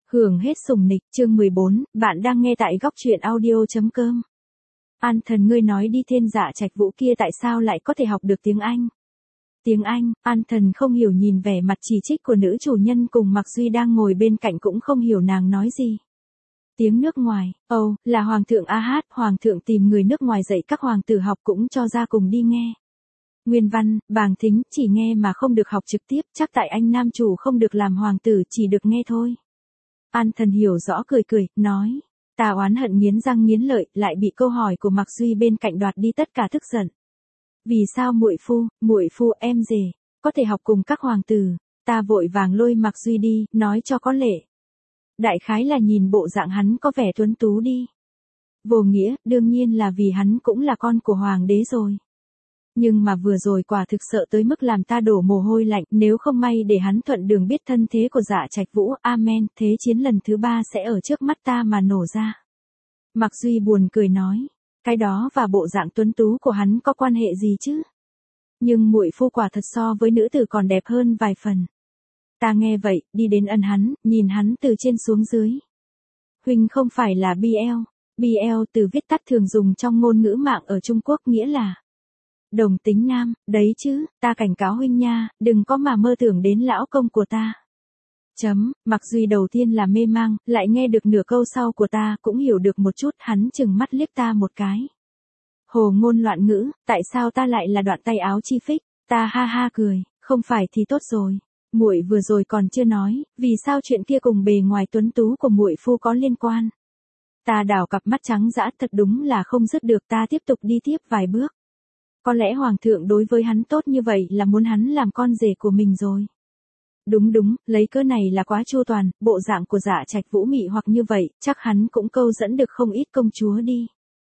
Hưởng hết sủng nịch, chương 14, bạn đang nghe tại góc truyện audio.com. An Thần, ngươi nói đi tên Dạ Trạch Vũ kia tại sao lại có thể học được tiếng Anh? Tiếng Anh, An Thần không hiểu nhìn vẻ mặt chỉ trích của nữ chủ nhân cùng Mạc Duy đang ngồi bên cạnh cũng không hiểu nàng nói gì. Tiếng nước ngoài, là Hoàng thượng Ahad, Hoàng thượng tìm người nước ngoài dạy các hoàng tử học cũng cho ra cùng đi nghe. Nguyên văn, bàng thính, chỉ nghe mà không được học trực tiếp, chắc tại anh nam chủ không được làm hoàng tử chỉ được nghe thôi. An Thần hiểu rõ cười cười, nói. Ta oán hận nghiến răng nghiến lợi, lại bị câu hỏi của Mạc Duy bên cạnh đoạt đi tất cả tức giận. Vì sao muội phu em rể, có thể học cùng các hoàng tử? Ta vội vàng lôi Mạc Duy đi, nói cho có lệ. Đại khái là nhìn bộ dạng hắn có vẻ tuấn tú đi. Vô nghĩa, đương nhiên là vì hắn cũng là con của hoàng đế rồi. Nhưng mà vừa rồi quả thực sợ tới mức làm ta đổ mồ hôi lạnh, nếu không may để hắn thuận đường biết thân thế của Dạ Trạch Vũ, amen, thế chiến lần thứ 3 sẽ ở trước mắt ta mà nổ ra. Mạc Duy buồn cười nói, cái đó và bộ dạng tuấn tú của hắn có quan hệ gì chứ? Nhưng muội phu quả thật so với nữ tử còn đẹp hơn vài phần. Ta nghe vậy, đi đến ân hắn, nhìn hắn từ trên xuống dưới. Huynh không phải là BL. BL từ viết tắt thường dùng trong ngôn ngữ mạng ở Trung Quốc nghĩa là đồng tính nam, đấy chứ, ta cảnh cáo huynh nha, đừng có mà mơ tưởng đến lão công của ta. Mạc Duy đầu tiên là mê mang, lại nghe được nửa câu sau của ta cũng hiểu được một chút, hắn chừng mắt liếc ta một cái. Hồ ngôn loạn ngữ, tại sao ta lại là đoạn tay áo chi phích, ta ha ha cười, không phải thì tốt rồi. Muội vừa rồi còn chưa nói, vì sao chuyện kia cùng bề ngoài tuấn tú của muội phu có liên quan. Ta đảo cặp mắt trắng dã, thật đúng là không dứt được, ta tiếp tục đi tiếp vài bước. Có lẽ hoàng thượng đối với hắn tốt như vậy là muốn hắn làm con rể của mình rồi. Đúng, lấy cớ này là quá chu toàn, bộ dạng của Dạ Trạch Vũ mị hoặc như vậy, chắc hắn cũng câu dẫn được không ít công chúa đi.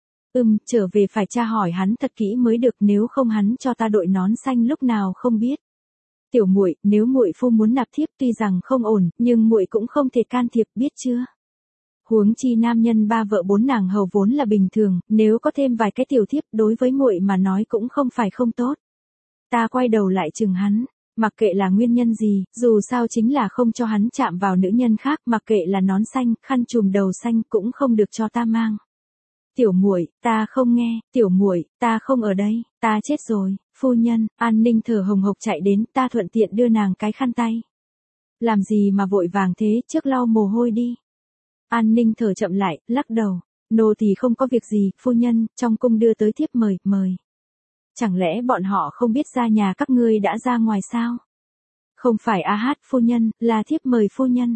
Trở về phải tra hỏi hắn thật kỹ mới được, nếu không hắn cho ta đội nón xanh lúc nào không biết. Tiểu muội, nếu muội phu muốn nạp thiếp tuy rằng không ổn, nhưng muội cũng không thể can thiệp, biết chưa? Huống chi nam nhân 3 vợ 4 nàng hầu vốn là bình thường, nếu có thêm vài cái tiểu thiếp đối với muội mà nói cũng không phải không tốt. Ta quay đầu lại chừng hắn, mặc kệ là nguyên nhân gì, dù sao chính là không cho hắn chạm vào nữ nhân khác, mặc kệ là nón xanh, khăn trùm đầu xanh cũng không được cho ta mang. Tiểu muội, ta không nghe, tiểu muội, ta không ở đây, ta chết rồi, phu nhân. An Ninh thở hồng hộc chạy đến, ta thuận tiện đưa nàng cái khăn tay. Làm gì mà vội vàng thế, trước lau mồ hôi đi. An Ninh thở chậm lại, lắc đầu. Nô thì không có việc gì, phu nhân, trong cung đưa tới thiếp mời. Chẳng lẽ bọn họ không biết ra nhà các ngươi đã ra ngoài sao? Không phải Ahad phu nhân, là thiếp mời phu nhân.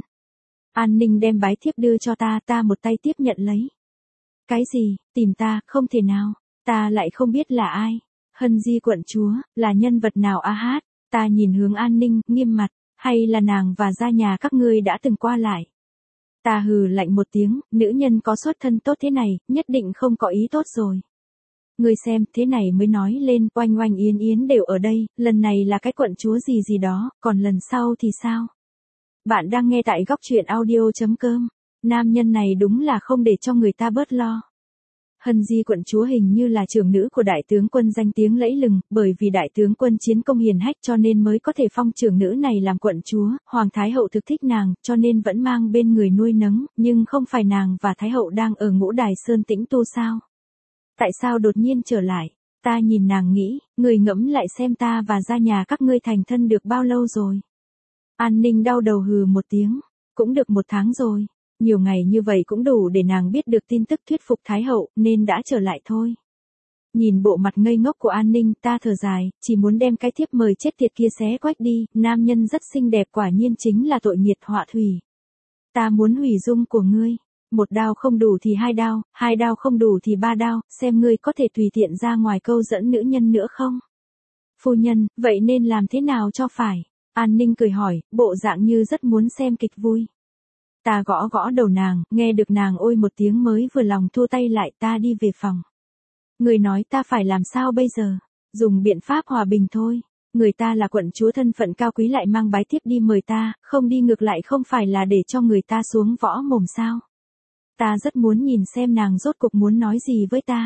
An Ninh đem bái thiếp đưa cho ta một tay tiếp nhận lấy. Cái gì, tìm ta, không thể nào, ta lại không biết là ai. Hân Di quận chúa, là nhân vật nào Ahad? Ta nhìn hướng An Ninh, nghiêm mặt, hay là nàng và gia nhà các ngươi đã từng qua lại? Ta hừ lạnh một tiếng, nữ nhân có xuất thân tốt thế này, nhất định không có ý tốt rồi. Ngươi xem, thế này mới nói lên, Oanh Oanh Yến Yến đều ở đây, lần này là cái quận chúa gì đó, còn lần sau thì sao? Bạn đang nghe tại góc truyện audio.com, nam nhân này đúng là không để cho người ta bớt lo. Hân Di quận chúa hình như là trưởng nữ của đại tướng quân danh tiếng lẫy lừng, bởi vì đại tướng quân chiến công hiển hách cho nên mới có thể phong trưởng nữ này làm quận chúa, Hoàng Thái Hậu thực thích nàng, cho nên vẫn mang bên người nuôi nấng, nhưng không phải nàng và Thái Hậu đang ở Ngũ Đài Sơn tĩnh tu sao? Tại sao đột nhiên trở lại? Ta nhìn nàng nghĩ, người ngẫm lại xem ta và gia nhà các ngươi thành thân được bao lâu rồi? An Ninh đau đầu hừ một tiếng, cũng được 1 tháng rồi. Nhiều ngày như vậy cũng đủ để nàng biết được tin tức thuyết phục Thái Hậu, nên đã trở lại thôi. Nhìn bộ mặt ngây ngốc của An Ninh, ta thở dài, chỉ muốn đem cái thiếp mời chết tiệt kia xé quách đi, nam nhân rất xinh đẹp quả nhiên chính là tội nghiệt họa thủy. Ta muốn hủy dung của ngươi, 1 đao không đủ thì 2 đao, 2 đao không đủ thì 3 đao, xem ngươi có thể tùy tiện ra ngoài câu dẫn nữ nhân nữa không? Phu nhân, vậy nên làm thế nào cho phải? An Ninh cười hỏi, bộ dạng như rất muốn xem kịch vui. Ta gõ đầu nàng, nghe được nàng ôi một tiếng mới vừa lòng thua tay lại, ta đi về phòng. Người nói ta phải làm sao bây giờ? Dùng biện pháp hòa bình thôi. Người ta là quận chúa thân phận cao quý lại mang bái thiếp đi mời ta, không đi ngược lại không phải là để cho người ta xuống võ mồm sao? Ta rất muốn nhìn xem nàng rốt cuộc muốn nói gì với ta.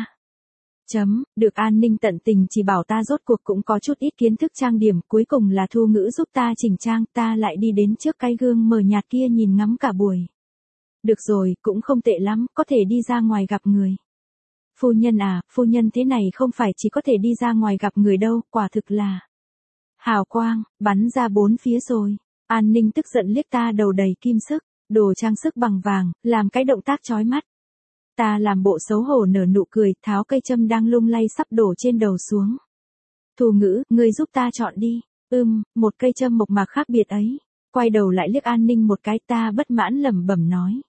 Được An Ninh tận tình chỉ bảo ta rốt cuộc cũng có chút ít kiến thức trang điểm, cuối cùng là Thu Ngữ giúp ta chỉnh trang, ta lại đi đến trước cái gương mờ nhạt kia nhìn ngắm cả buổi. Được rồi, cũng không tệ lắm, có thể đi ra ngoài gặp người. Phu nhân à, phu nhân thế này không phải chỉ có thể đi ra ngoài gặp người đâu, quả thực là. Hào quang, bắn ra bốn phía rồi. An Ninh tức giận liếc ta đầu đầy kim sức, đồ trang sức bằng vàng, làm cái động tác chói mắt. Ta làm bộ xấu hổ nở nụ cười, tháo cây châm đang lung lay sắp đổ trên đầu xuống. Thù Ngữ, ngươi giúp ta chọn đi. Một cây châm mộc mạc khác biệt ấy. Quay đầu lại liếc An Ninh một cái, ta bất mãn lẩm bẩm nói.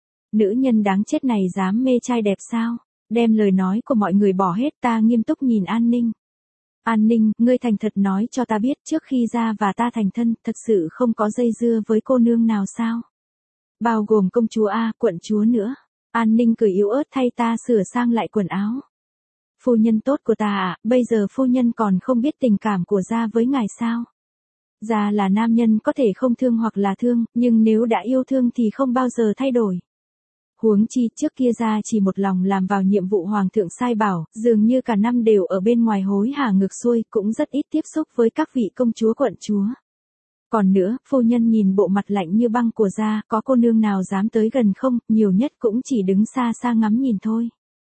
Nữ nhân đáng chết này dám mê trai đẹp sao? Đem lời nói của mọi người bỏ hết, ta nghiêm túc nhìn An Ninh. An Ninh, ngươi thành thật nói cho ta biết trước khi ra và ta thành thân, thật sự không có dây dưa với cô nương nào sao? Bao gồm công chúa A, quận chúa nữa. An Ninh cười yếu ớt thay ta sửa sang lại quần áo. Phu nhân tốt của ta à, bây giờ phu nhân còn không biết tình cảm của gia với ngài sao? Gia là nam nhân có thể không thương hoặc là thương, nhưng nếu đã yêu thương thì không bao giờ thay đổi. Huống chi trước kia gia chỉ một lòng làm vào nhiệm vụ hoàng thượng sai bảo, dường như cả năm đều ở bên ngoài hối hả ngược xuôi, cũng rất ít tiếp xúc với các vị công chúa quận chúa. Còn nữa, phu nhân nhìn bộ mặt lạnh như băng của gia, có cô nương nào dám tới gần không, nhiều nhất cũng chỉ đứng xa xa ngắm nhìn thôi.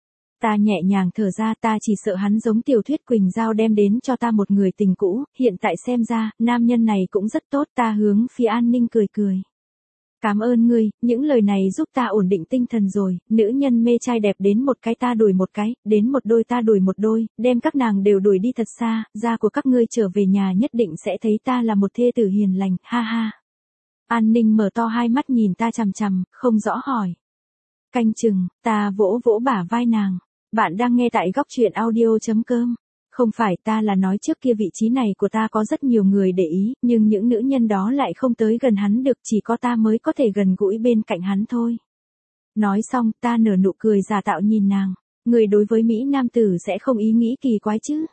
Ta nhẹ nhàng thở ra, ta chỉ sợ hắn giống tiểu thuyết Quỳnh Giao đem đến cho ta một người tình cũ, hiện tại xem ra, nam nhân này cũng rất tốt, ta hướng phía An Ninh cười cười. Cảm ơn ngươi, những lời này giúp ta ổn định tinh thần rồi, nữ nhân mê trai đẹp đến một cái ta đuổi một cái, đến một đôi ta đuổi một đôi, đem các nàng đều đuổi đi thật xa, gia của các ngươi trở về nhà nhất định sẽ thấy ta là một thê tử hiền lành, ha ha. An Ninh mở to hai mắt nhìn ta chằm chằm, không rõ hỏi. Canh chừng, ta vỗ vỗ bả vai nàng. Bạn đang nghe tại góc truyện audio.com. Không phải, ta là nói trước kia vị trí này của ta có rất nhiều người để ý, nhưng những nữ nhân đó lại không tới gần hắn được, chỉ có ta mới có thể gần gũi bên cạnh hắn thôi. Nói xong, ta nở nụ cười giả tạo nhìn nàng. Người đối với Mỹ nam tử sẽ không ý nghĩ kỳ quái chứ.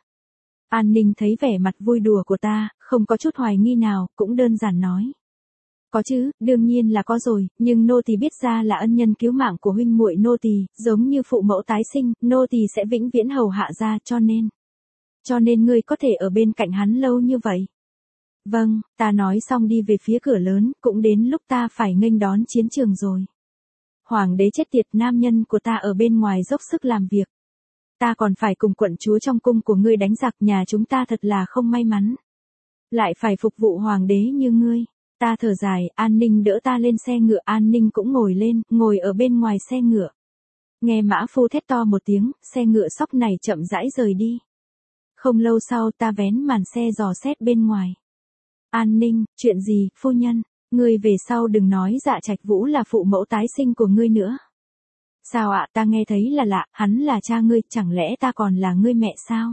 An Ninh thấy vẻ mặt vui đùa của ta, không có chút hoài nghi nào, cũng đơn giản nói. Có chứ, đương nhiên là có rồi, nhưng nô tỳ biết ra là ân nhân cứu mạng của huynh muội nô tỳ, giống như phụ mẫu tái sinh, nô tỳ sẽ vĩnh viễn hầu hạ ra, cho nên ngươi có thể ở bên cạnh hắn lâu như vậy. Vâng, ta nói xong đi về phía cửa lớn, cũng đến lúc ta phải nghênh đón chiến trường rồi. Hoàng đế chết tiệt, nam nhân của ta ở bên ngoài dốc sức làm việc. Ta còn phải cùng quận chúa trong cung của ngươi đánh giặc, nhà chúng ta thật là không may mắn. Lại phải phục vụ hoàng đế như ngươi. Ta thở dài, An Ninh đỡ ta lên xe ngựa, An Ninh cũng ngồi lên, ngồi ở bên ngoài xe ngựa. Nghe mã phu thét to một tiếng, xe ngựa sóc này chậm rãi rời đi. Không lâu sau ta vén màn xe dò xét bên ngoài. An Ninh, chuyện gì, phu nhân, ngươi về sau đừng nói Dạ Trạch Vũ là phụ mẫu tái sinh của ngươi nữa. Sao ạ, ta nghe thấy là lạ, hắn là cha ngươi, chẳng lẽ ta còn là ngươi mẹ sao?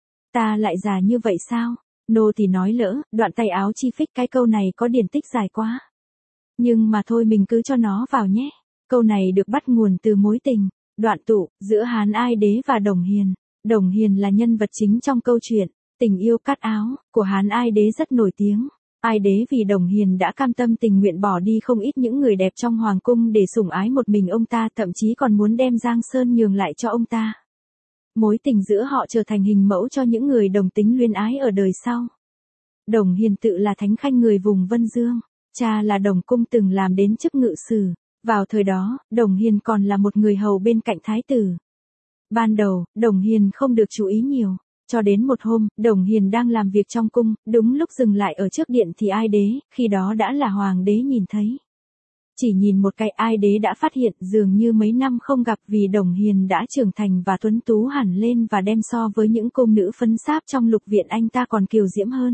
Ta lại già như vậy sao? Nô thì nói lỡ, đoạn tay áo chi phích, cái câu này có điển tích dài quá. Nhưng mà thôi mình cứ cho nó vào nhé. Câu này được bắt nguồn từ mối tình, đoạn tụ, giữa Hán Ai Đế và Đồng Hiền. Đồng Hiền là nhân vật chính trong câu chuyện, tình yêu cắt áo, của Hán Ai Đế rất nổi tiếng. Ai Đế vì Đồng Hiền đã cam tâm tình nguyện bỏ đi không ít những người đẹp trong hoàng cung để sủng ái một mình ông ta, thậm chí còn muốn đem Giang Sơn nhường lại cho ông ta. Mối tình giữa họ trở thành hình mẫu cho những người đồng tính luyến ái ở đời sau. Đồng Hiền tự là thánh khanh người vùng Vân Dương, cha là Đồng Cung từng làm đến chức ngự sử. Vào thời đó, Đồng Hiền còn là một người hầu bên cạnh thái tử. Ban đầu, Đồng Hiền không được chú ý nhiều, cho đến một hôm, Đồng Hiền đang làm việc trong cung, đúng lúc dừng lại ở trước điện thì Ai Đế, khi đó đã là hoàng đế nhìn thấy. Chỉ nhìn một cái, Ai Đế đã phát hiện dường như mấy năm không gặp vì Đồng Hiền đã trưởng thành và tuấn tú hẳn lên và đem so với những cung nữ phấn sáp trong lục viện anh ta còn kiều diễm hơn.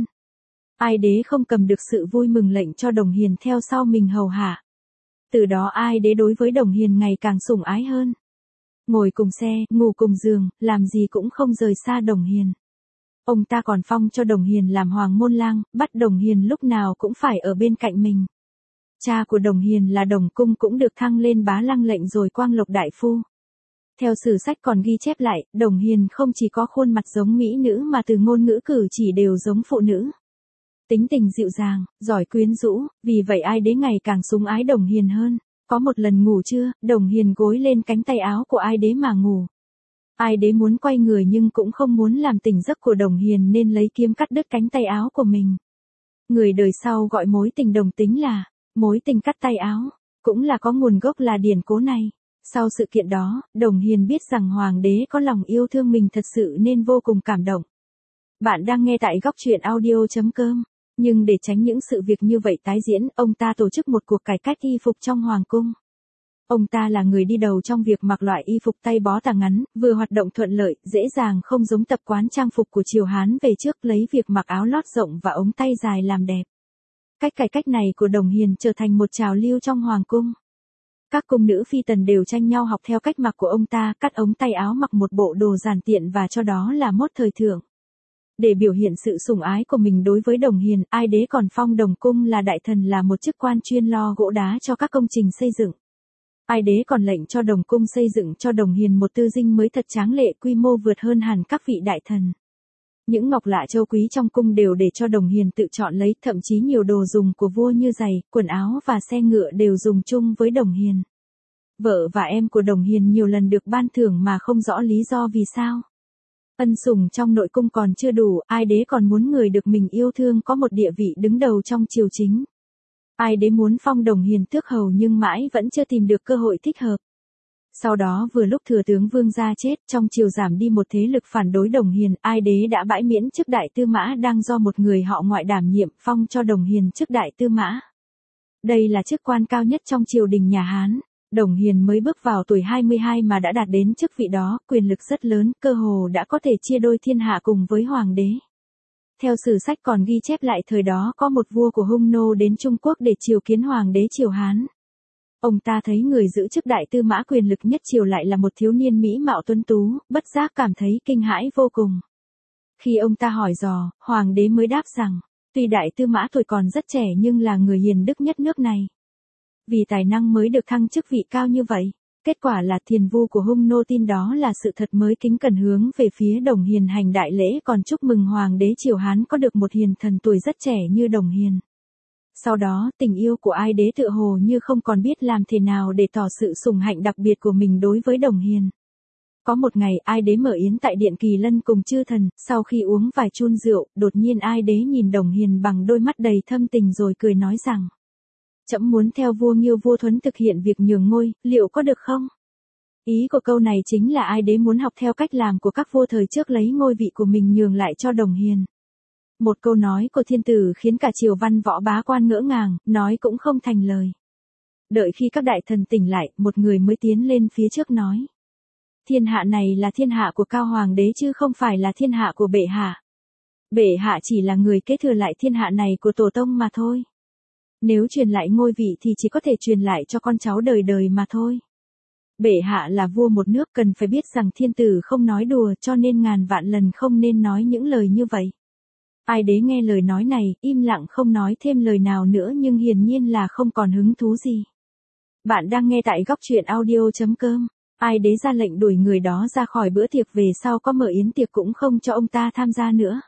Ai Đế không cầm được sự vui mừng lệnh cho Đồng Hiền theo sau mình hầu hạ. Từ đó Ai Đế đối với Đồng Hiền ngày càng sủng ái hơn. Ngồi cùng xe, ngủ cùng giường, làm gì cũng không rời xa Đồng Hiền. Ông ta còn phong cho Đồng Hiền làm hoàng môn lang, bắt Đồng Hiền lúc nào cũng phải ở bên cạnh mình. Cha của Đồng Hiền là Đồng Cung cũng được thăng lên bá lăng lệnh rồi quang lộc đại phu. Theo sử sách còn ghi chép lại, Đồng Hiền không chỉ có khuôn mặt giống mỹ nữ mà từ ngôn ngữ cử chỉ đều giống phụ nữ. Tính tình dịu dàng, giỏi quyến rũ, vì vậy Ai Đế ngày càng sủng ái Đồng Hiền hơn. Có một lần ngủ trưa, Đồng Hiền gối lên cánh tay áo của Ai Đế mà ngủ. Ai Đế muốn quay người nhưng cũng không muốn làm tỉnh giấc của Đồng Hiền nên lấy kiếm cắt đứt cánh tay áo của mình. Người đời sau gọi mối tình đồng tính là mối tình cắt tay áo. Cũng là có nguồn gốc là điển cố này. Sau sự kiện đó, Đồng Hiền biết rằng hoàng đế có lòng yêu thương mình thật sự nên vô cùng cảm động. Bạn đang nghe tại góc truyện audio.com. Nhưng để tránh những sự việc như vậy tái diễn, ông ta tổ chức một cuộc cải cách y phục trong hoàng cung. Ông ta là người đi đầu trong việc mặc loại y phục tay bó tà ngắn, vừa hoạt động thuận lợi, dễ dàng không giống tập quán trang phục của triều Hán về trước lấy việc mặc áo lót rộng và ống tay dài làm đẹp. Cách cải cách này của Đồng Hiền trở thành một trào lưu trong hoàng cung. Các cung nữ phi tần đều tranh nhau học theo cách mặc của ông ta, cắt ống tay áo mặc một bộ đồ giản tiện và cho đó là mốt thời thượng. Để biểu hiện sự sủng ái của mình đối với Đồng Hiền, Ai Đế còn phong Đồng Cung là đại thần là một chức quan chuyên lo gỗ đá cho các công trình xây dựng. Ai Đế còn lệnh cho Đồng Cung xây dựng cho Đồng Hiền một tư dinh mới thật tráng lệ, quy mô vượt hơn hẳn các vị đại thần. Những ngọc lạ châu quý trong cung đều để cho Đồng Hiền tự chọn lấy, thậm chí nhiều đồ dùng của vua như giày, quần áo và xe ngựa đều dùng chung với Đồng Hiền. Vợ và em của Đồng Hiền nhiều lần được ban thưởng mà không rõ lý do vì sao. Ân sủng trong nội cung còn chưa đủ, Ai Đế còn muốn người được mình yêu thương có một địa vị đứng đầu trong triều chính. Ai Đế muốn phong Đồng Hiền tước hầu nhưng mãi vẫn chưa tìm được cơ hội thích hợp. Sau đó vừa lúc thừa tướng Vương Gia chết, trong triều giảm đi một thế lực phản đối Đồng Hiền, Ai Đế đã bãi miễn chức đại tư mã đang do một người họ Ngoại đảm nhiệm, phong cho Đồng Hiền chức đại tư mã. Đây là chức quan cao nhất trong triều đình nhà Hán. Đồng Hiền mới bước vào tuổi 22 mà đã đạt đến chức vị đó, quyền lực rất lớn, cơ hồ đã có thể chia đôi thiên hạ cùng với hoàng đế. Theo sử sách còn ghi chép lại thời đó có một vua của Hung Nô đến Trung Quốc để triều kiến hoàng đế triều Hán. Ông ta thấy người giữ chức đại tư mã quyền lực nhất triều lại là một thiếu niên mỹ mạo tuấn tú, bất giác cảm thấy kinh hãi vô cùng. Khi ông ta hỏi dò, hoàng đế mới đáp rằng, tuy đại tư mã tuổi còn rất trẻ nhưng là người hiền đức nhất nước này. Vì tài năng mới được thăng chức vị cao như vậy. Kết quả là Thiền Vu của Hung Nô tin đó là sự thật mới kính cẩn hướng về phía Đồng Hiền hành đại lễ còn chúc mừng hoàng đế triều Hán có được một hiền thần tuổi rất trẻ như Đồng Hiền. Sau đó, tình yêu của Ai Đế tựa hồ như không còn biết làm thế nào để tỏ sự sủng hạnh đặc biệt của mình đối với Đồng Hiền. Có một ngày, Ai Đế mở yến tại Điện Kỳ Lân cùng chư thần, sau khi uống vài chun rượu, đột nhiên Ai Đế nhìn Đồng Hiền bằng đôi mắt đầy thâm tình rồi cười nói rằng: Trẫm muốn theo vua Nghiêu vua Thuấn thực hiện việc nhường ngôi, liệu có được không? Ý của câu này chính là Ai Đế muốn học theo cách làm của các vua thời trước lấy ngôi vị của mình nhường lại cho Đồng Hiền. Một câu nói của thiên tử khiến cả triều văn võ bá quan ngỡ ngàng, nói cũng không thành lời. Đợi khi các đại thần tỉnh lại, một người mới tiến lên phía trước nói: Thiên hạ này là thiên hạ của Cao Hoàng đế chứ không phải là thiên hạ của bệ hạ. Bệ hạ chỉ là người kế thừa lại thiên hạ này của tổ tông mà thôi. Nếu truyền lại ngôi vị thì chỉ có thể truyền lại cho con cháu đời đời mà thôi. Bệ hạ là vua một nước cần phải biết rằng thiên tử không nói đùa cho nên ngàn vạn lần không nên nói những lời như vậy. Ai Đế nghe lời nói này, im lặng không nói thêm lời nào nữa nhưng hiển nhiên là không còn hứng thú gì. Bạn đang nghe tại góc truyện audio.com. Ai Đế ra lệnh đuổi người đó ra khỏi bữa tiệc về sau có mở yến tiệc cũng không cho ông ta tham gia nữa.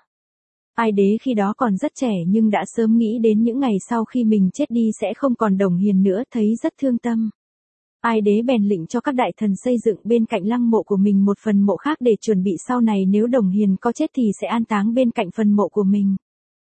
Ai Đế khi đó còn rất trẻ nhưng đã sớm nghĩ đến những ngày sau khi mình chết đi sẽ không còn Đồng Hiền nữa, thấy rất thương tâm. Ai Đế bèn lệnh cho các đại thần xây dựng bên cạnh lăng mộ của mình một phần mộ khác để chuẩn bị sau này nếu Đồng Hiền có chết thì sẽ an táng bên cạnh phần mộ của mình.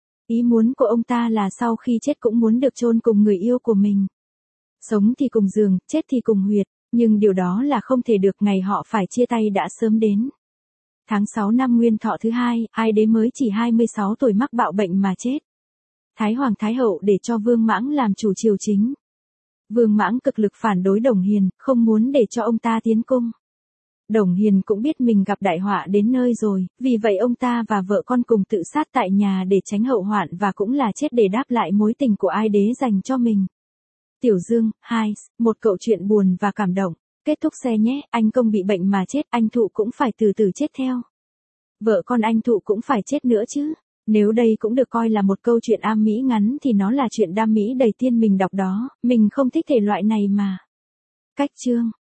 Ý muốn của ông ta là sau khi chết cũng muốn được chôn cùng người yêu của mình. Sống thì cùng giường, chết thì cùng huyệt, nhưng điều đó là không thể được, ngày họ phải chia tay đã sớm đến. Tháng 6 năm Nguyên Thọ thứ 2, Ai Đế mới chỉ 26 tuổi mắc bạo bệnh mà chết. Thái Hoàng Thái Hậu để cho Vương Mãng làm chủ triều chính. Vương Mãng cực lực phản đối Đồng Hiền, không muốn để cho ông ta tiến cung. Đồng Hiền cũng biết mình gặp đại họa đến nơi rồi, vì vậy ông ta và vợ con cùng tự sát tại nhà để tránh hậu hoạn và cũng là chết để đáp lại mối tình của Ai Đế dành cho mình. Tiểu Dương, 2, một cậu chuyện buồn và cảm động. Kết thúc xe nhé, anh công bị bệnh mà chết, anh Thụ cũng phải từ từ chết theo. Vợ con anh Thụ cũng phải chết nữa chứ. Nếu đây cũng được coi là một câu chuyện am mỹ ngắn thì nó là chuyện đam mỹ đầy tiên mình đọc đó, mình không thích thể loại này mà. Cách chương